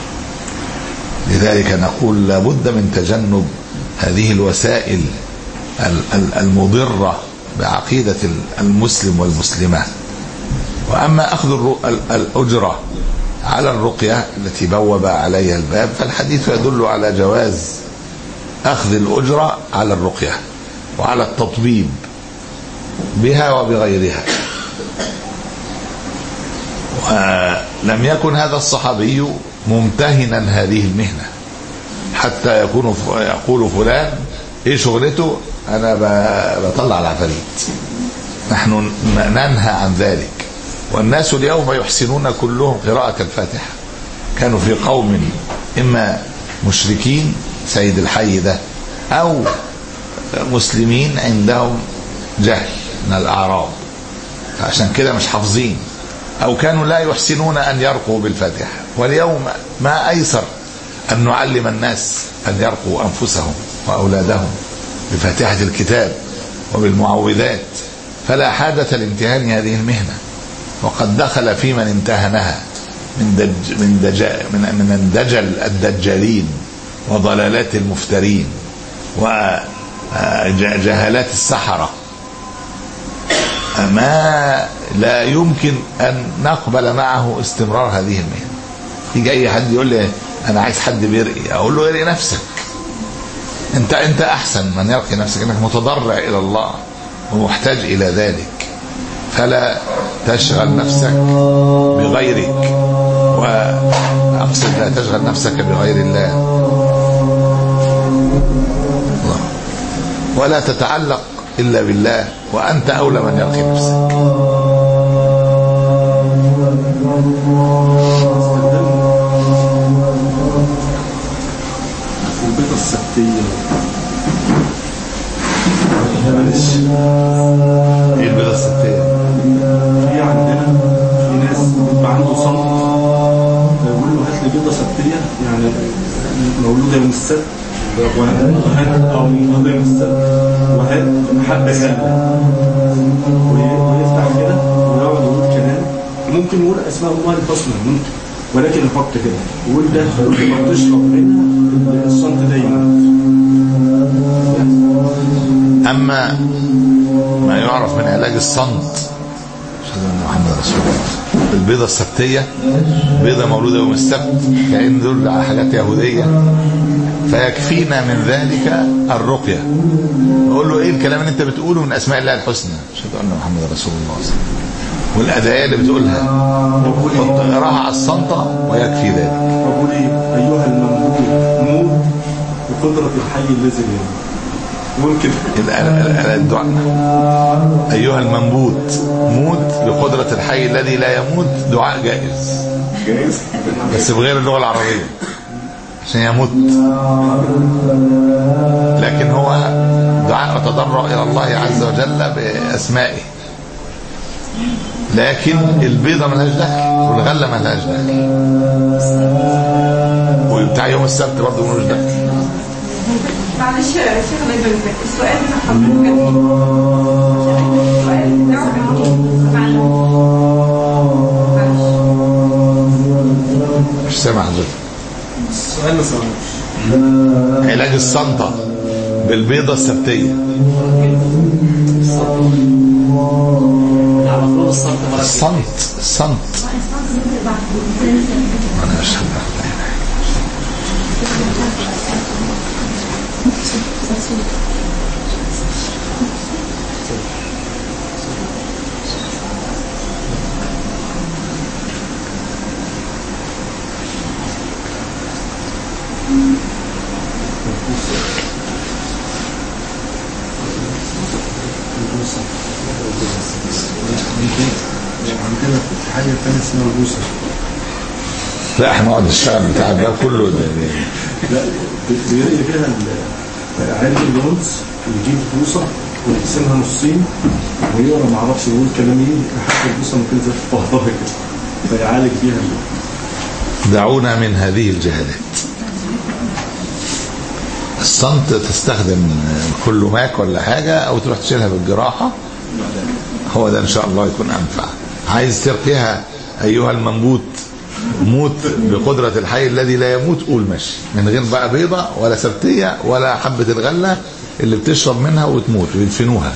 لذلك نقول لابد من تجنب هذه الوسائل المضرة بعقيدة المسلم والمسلمة. وأما أخذ الأجرة على الرقية التي بوب عليها الباب، فالحديث يدل على جواز أخذ الأجرة على الرقية وعلى التطبيب بها وبغيرها. ولم يكن هذا الصحابي ممتهنا هذه المهنة حتى يكون يقول فلان ايه شغلته، انا بطلع العفاريت. نحن ننهى عن ذلك. والناس اليوم يحسنون كلهم قراءة الفاتحة. كانوا في قوم اما مشركين سيد الحي ده، او مسلمين عندهم جهل من الاعراب عشان كده مش حافظين، او كانوا لا يحسنون ان يرقوا بالفاتحة واليوم ما أيسر أن نعلم الناس أن يرقوا أنفسهم وأولادهم بفاتحة الكتاب وبالمعوذات، فلا حاجة لامتهان هذه المهنة. وقد دخل في من امتهنها من دج من دج من من دجل الدجالين وضلالات المفترين وجهالات السحرة ما لا يمكن أن نقبل معه استمرار هذه المهنة. يجي أي حد يقول لي أنا عايز حد بيرقي، أقول له ارقي نفسك، أنت أنت أحسن من يرقي نفسك، إنك متضرع إلى الله ومحتاج إلى ذلك، فلا تشغل نفسك بغيرك، وأقصد لا تشغل نفسك بغير الله، ولا تتعلق إلا بالله، وأنت أولى من يرقي نفسك. البيضة السبتية ايه البيضة السبتية؟ في عندنا في ناس بيبقى عنده صمت، يقول له هات لي بيضة سبتية، يعني مولودة يوم السبت وهات أو مولودة يوم السبت وهات حبة سهلة، ويفتح كده ويقعد يقول كلام ممكن يقول أسماء الله الحسنى ممكن، ولكن يحط كده يقول ده ما تشرب منها الصمت دايما. أما ما يعرف من علاج الصمت محمد رسول الله البيضة السبتية، بيضة مولودة يوم السبت، كأن دول على حاجات يهودية، فيكفينا من ذلك الرقية. نقول له ايه الكلام اللي انت بتقوله من اسماء الله الحسنى، اشهد ان محمد رسول الله صلى الله عليه وسلم، والادعية اللي بتقولها حط اقراها على الصنطة ويكفي ذلك. أقول إيه أيها المملوك موت بقدرة الحي الذي لا يموت، ممكن الدعاء أيها المنبوت موت بقدرة الحي الذي لا يموت، دعاء جائز جائز بس بغير اللغة العربية عشان يموت، لكن هو دعاء وتضرع إلى الله عز وجل بأسمائه. لكن البيضة ملهاش دخل والغلة ملهاش دخل، وبتاع يوم السبت برضه ملوش دخل. معلش يا شيخ الله يبارك، السؤال بتاع حضرتك كان السؤال بتاعه كان مش سامع حضرتك السؤال ما سمعوش. علاج الصنطة بالبيضة السبتية. الصمت الصمت أنا أشهد عندنا حاجة تانية اسمها البوسة. لا احنا نقعد نشتغل بتاع ده كله ده لا بيلاقي فيها عالم الجونز يجيب بوصة ويقسمها نصين ويقرا ما اعرفش يقول كلام ايه لحد البوصة ممكن زي الفهضة كده فيعالج بيها. دعونا من هذه الجهالات. الصمت تستخدم كل ماك ولا حاجة او تروح تشيلها بالجراحة، هو ده ان شاء الله يكون انفع. عايز ترقيها ايها المنبوت موت بقدرة الحي الذي لا يموت، قول ماشي، من غير بقى بيضة ولا سبتية ولا حبة الغلة اللي بتشرب منها وتموت ويدفنوها.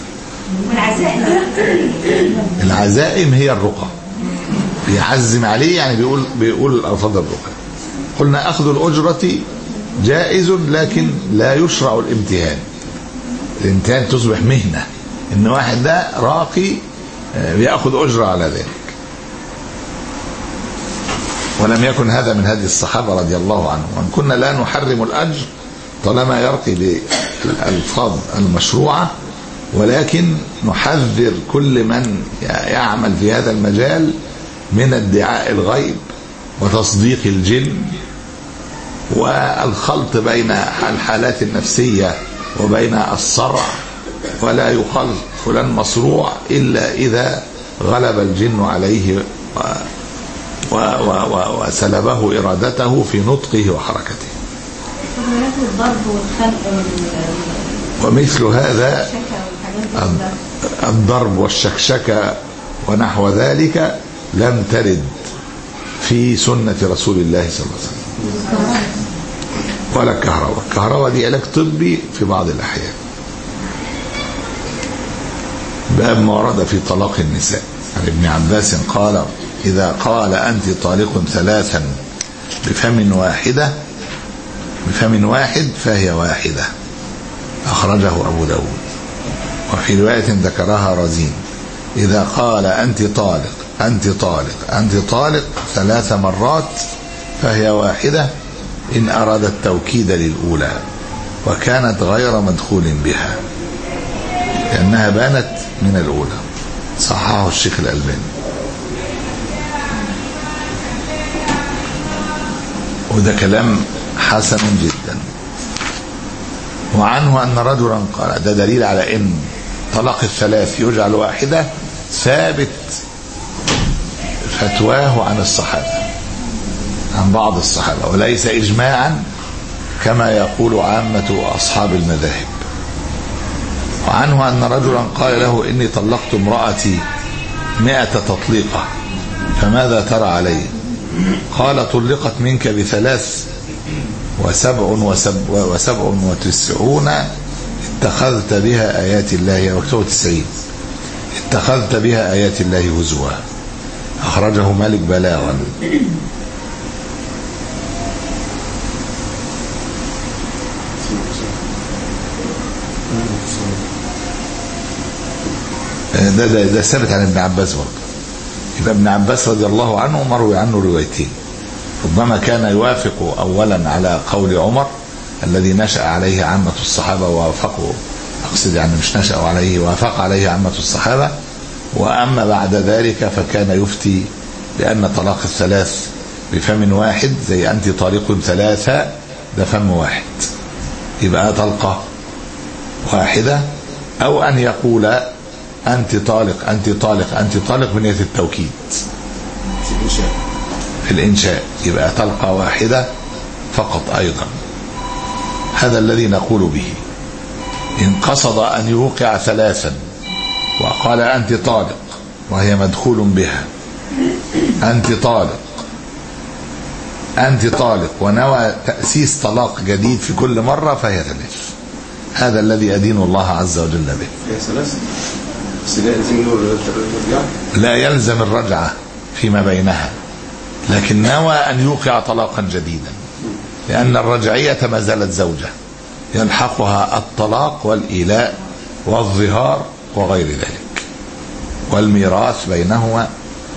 العزائم هي الرقى، بيعزم عليه يعني بيقول بيقول الفاظ الرقى. قلنا اخذ الاجرة جائز لكن لا يشرع الامتهان. الامتهان تصبح مهنة، ان واحد ده راقي بياخذ اجرة على ذلك، ولم يكن هذا من هدي الصحابة رضي الله عنهم. وان كنا لا نحرم الاجر طالما يرقي بالالفاظ المشروعة، ولكن نحذر كل من يعمل في هذا المجال من ادعاء الغيب وتصديق الجن والخلط بين الحالات النفسية وبين الصرع. ولا يقال فلان مصروع إلا إذا غلب الجن عليه وسلبه إرادته في نطقه وحركته. الضرب والخلق ومثل هذا الضرب والشكشكة ونحو ذلك لم ترد في سنة رسول الله صلى الله عليه وسلم. ولا الكهرباء. الكهرباء دي علاج طبي في بعض الأحيان. باب ما ورد في طلاق النساء. عن ابن عباس قال: إذا قال أنت طالق ثلاثا بفم واحدة بفم واحد فهي واحدة. أخرجه أبو داود. وفي رواية ذكرها رزين: إذا قال أنت طالق أنت طالق أنت طالق ثلاث مرات فهي واحدة إن أراد التوكيد للأولى وكانت غير مدخول بها لأنها بانت من الأولى. صححه الشيخ الألباني. وده كلام حسن جدا. وعنه أن رجلا قال، ده دليل على أن طلاق الثلاث يجعل واحدة ثابت فتواه عن الصحابة، عن بعض الصحابة، وليس إجماعا كما يقول عامة أصحاب المذاهب. وعنه أن رجلا قال له: إني طلقت امرأتي مئة تطليقة فماذا ترى علي؟ قال: طلقت منك بثلاث وسبع وسبع, وسبع وتسعون اتخذت بها آيات الله وكتب تسعين اتخذت بها آيات الله هزوا. أخرجه مالك بلاغا. ده ده ده ثابت عن ابن عباس برضه. يبقى ابن عباس رضي الله عنه مروي عنه روايتين. ربما كان يوافق أولا على قول عمر الذي نشأ عليه عامة الصحابة ووافقوا، أقصد يعني مش نشأوا عليه، وافق عليه عامة الصحابة. وأما بعد ذلك فكان يفتي بأن طلاق الثلاث بفم واحد زي أنت طالق ثلاثة ده فم واحد يبقى طلقة واحدة، أو أن يقول أنت طالق أنت طالق أنت طالق بنية التوكيد في الإنشاء يبقى طلقة واحدة فقط أيضا. هذا الذي نقول به. إن قصد أن يوقع ثلاثا وقال أنت طالق وهي مدخول بها، أنت طالق أنت طالق، ونوى تأسيس طلاق جديد في كل مرة فهي ثلاث. هذا الذي أدين الله عز وجل به. لا يلزم الرجعة فيما بينها، لكن نوى أن يوقع طلاقا جديدا، لأن الرجعية ما زالت زوجة يلحقها الطلاق والإيلاء والظهار وغير ذلك، والميراث بينهما.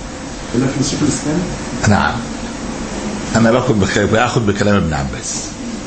نعم، أنا باخد بكلام باخد بكلام ابن عباس.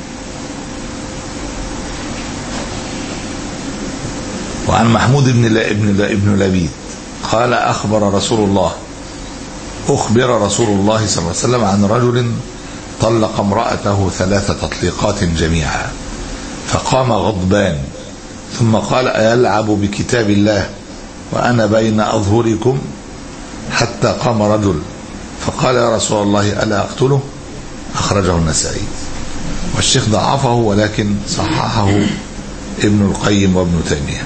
وعن محمود بن ابن ابن لبيد قال: أخبر رسول الله أخبر رسول الله صلى الله عليه وسلم عن رجل طلق امرأته ثلاث تطليقات جميعا، فقام غضبان ثم قال: أيلعب بكتاب الله وأنا بين أظهركم؟ حتى قام رجل فقال: يا رسول الله ألا أقتله؟ أخرجه النسائي. والشيخ ضعفه ولكن صححه ابن القيم وابن تيمية.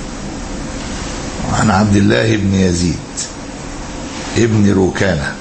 عن عبد الله بن يزيد ابن روكانة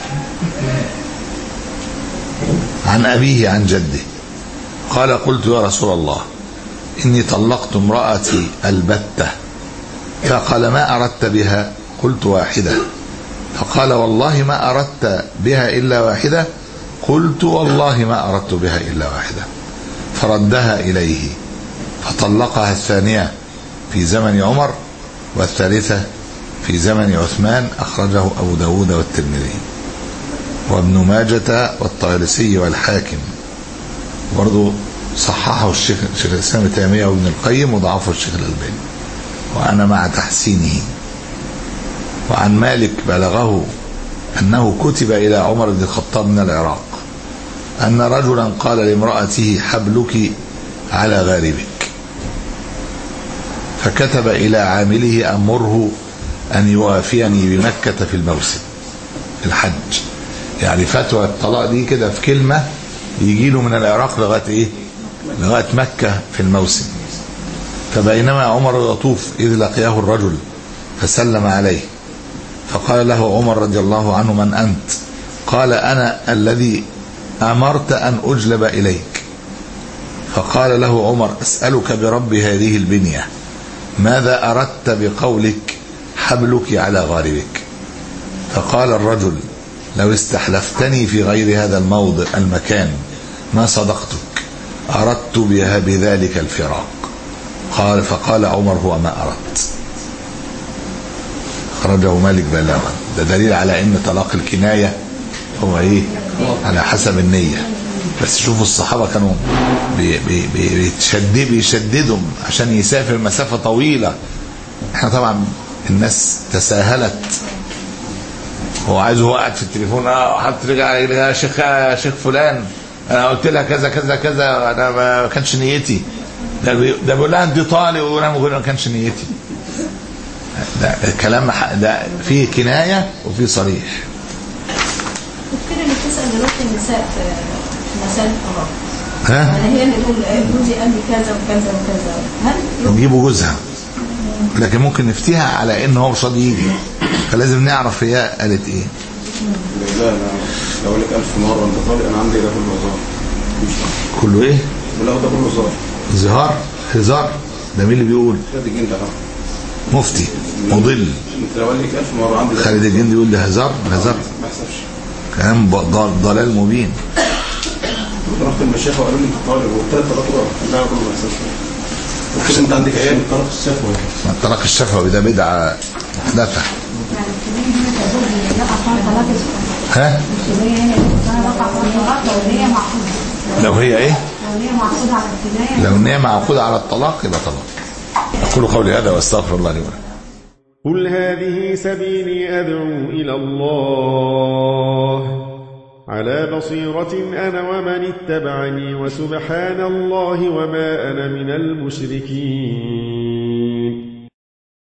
عن أبيه عن جده قال: قلت يا رسول الله إني طلقت امرأتي البتة. فقال: ما أردت بها؟ قلت: واحدة. فقال: والله ما أردت بها إلا واحدة؟ قلت: والله ما أردت بها إلا واحدة. فردها إليه فطلقها الثانية في زمن عمر والثالثة في زمن عثمان. أخرجه أبو داود والترمذي وابن ماجة والطيالسي والحاكم. برضو صححه الشيخ الإسلام ابن تيمية وابن القيم وضعفه الشيخ الألباني، وأنا مع تحسينه. وعن مالك بلغه أنه كتب إلى عمر بن الخطاب من العراق أن رجلا قال لامرأته: حبلك على غاربك. فكتب إلى عامله: أمره أن يوافيني بمكة في الموسم الحج، يعني فتوى الطلاق دي كده في كلمة يجي له من العراق لغاية إيه؟ لغاية مكة في الموسم. فبينما عمر يطوف إذ لقياه الرجل فسلم عليه، فقال له عمر رضي الله عنه: من أنت؟ قال: أنا الذي أمرت أن أجلب إليك. فقال له عمر: أسألك برب هذه البنية، ماذا أردت بقولك حبلك على غاربك؟ فقال الرجل: لو استحلفتني في غير هذا الموضع المكان ما صدقتك، أردت بها بذلك الفراق. قال فقال عمر: هو ما أردت. خرجه مالك بلاغا. ده دليل على ان طلاق الكناية هو ايه؟ على حسب النية. بس شوفوا الصحابة كانوا بي بي بيشدد بيشددهم عشان يسافر مسافة طويلة. احنا طبعا الناس تساهلت، هو عايز هو قاعد في التليفون: اه حط رجع يا شيخ يا شيخ فلان انا قلت لها كذا كذا كذا، انا ما كانش نيتي. ده ده بيقول لها انت طالق وانا ما كانش نيتي. ده كلام ده فيه كناية وفيه صريح. كده اللي بتسأل دلوقتي النساء في مسائل الطلاق، ها؟ يعني هي اللي تقول جوزي قال لي كذا وكذا وكذا، هل نجيبوا جوزها؟ لكن ممكن نفتيها على ان هو مش راضي يجي، فلازم نعرف هي قالت ايه. لا لا لو قال لك ألف مرة انت طالق انا عندي ده كله هزار. كله ايه؟ لا ده كله هزار. زهار؟ هزار؟ ده مين اللي بيقول؟ خالد الجندي ده مفتي مضل. انت لو قال لك ألف مرة عندي ده. خالد الجندي يقول ده هزار؟ هزار ما يحسبش. كلام ضلال مبين. رحت المشايخ وقالوا لي انت طالق والثلاث طلاق لا كله ما يحسبش. بس انت عندك ايه؟ الطلاق الشفوي. الطلاق الشفوي ده بدعة محدثة. ها؟ لو هي ايه؟ لو هي معقودة على الطلاق يبقى طلاق. أقول قولي هذا واستغفر الله لي ولكم. قل هذه سبيلي أدعو إلى الله على بصيرة أنا ومن اتبعني وسبحان الله وما أنا من المشركين.